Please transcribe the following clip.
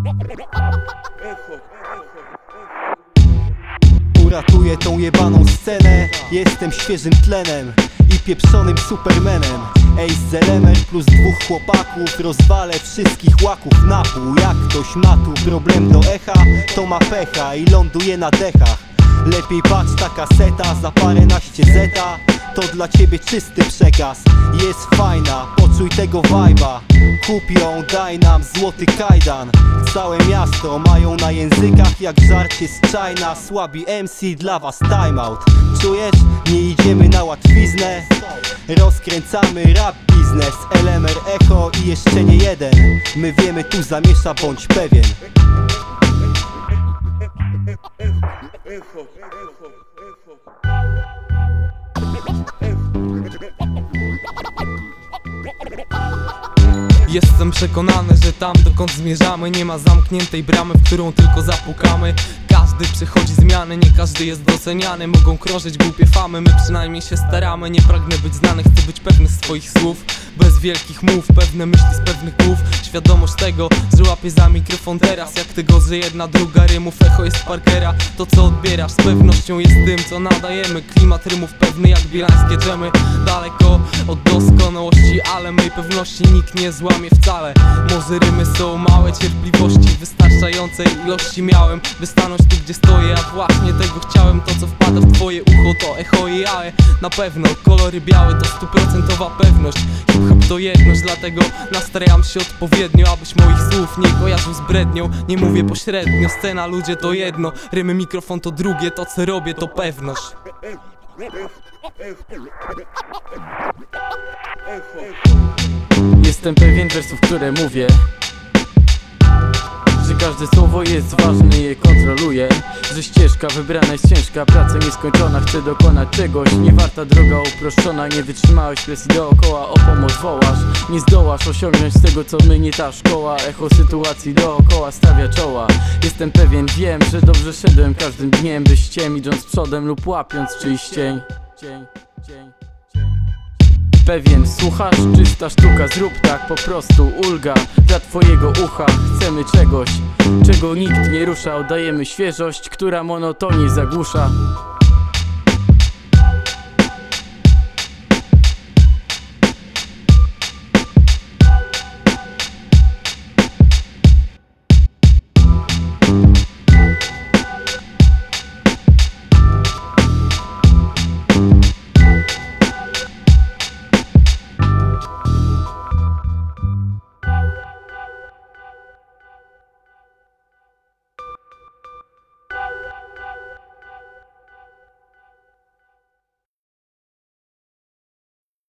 Uratuję tą jebaną scenę. Jestem świeżym tlenem i pieprzonym supermanem. Ace Zelemer plus dwóch chłopaków. Rozwalę wszystkich łaków na pół. Jak ktoś ma tu problem do echa, to ma pecha i ląduje na dechach. Lepiej patrz, ta kaseta za paręnaście zeta to dla ciebie czysty przekaz. Jest fajna, poczuj tego vibe'a. Kup ją, daj nam złoty kajdan. Całe miasto mają na językach jak żarcie z China. Słabi MC dla was timeout. Czujesz? Nie idziemy na łatwiznę. Rozkręcamy rap biznes. Elemer, Echo i jeszcze nie jeden. My wiemy, tu zamiesza, bądź pewien. Jestem przekonany, że tam dokąd zmierzamy nie ma zamkniętej bramy, w którą tylko zapukamy. Każdy przechodzi zmiany, nie każdy jest doceniany. Mogą krążyć głupie famy, my przynajmniej się staramy. Nie pragnę być znany, chcę być pewny swoich słów. Bez wielkich mów, pewne myśli z pewnych głów. Świadomość tego, że łapię za mikrofon teraz. Jak tego, że jedna druga rymów echo jest Parkera. To co odbierasz z pewnością jest tym, co nadajemy. Klimat rymów pewny jak bielańskie dżemy. Daleko od doskonałości, ale mej pewności nikt nie złamie wcale. Może rymy są małe, cierpliwości wystarczającej ilości miałem, by stanąć tu gdzie stoję, a właśnie tego chciałem. To co wpada w twoje ucho to echo i ale na pewno kolory białe to 100% pewność. Hip-hop to jedność, dlatego nastrajam się odpowiednio, abyś moich słów nie kojarzył z brednią. Nie mówię pośrednio, scena, ludzie to jedno, rymy, mikrofon to drugie, to co robię to pewność. Jestem pewien wersów, które mówię, że każde słowo jest ważne i je kontroluję. Że ścieżka wybrana jest ciężka, praca nieskończona, chcę dokonać czegoś. Nie warta droga uproszczona, nie wytrzymałeś presji dookoła, o pomoc wołasz. Nie zdołasz osiągnąć tego, co my, nie ta szkoła. Echo sytuacji dookoła stawia czoła. Jestem pewien, wiem, że dobrze szedłem każdym dniem, byś cień, idąc przodem lub łapiąc czyjś cień. Pewien, słuchasz? Czysta sztuka, zrób tak po prostu. Ulga dla twojego ucha. Chcemy czegoś, czego nikt nie rusza. Oddajemy świeżość, która monotonię zagłusza.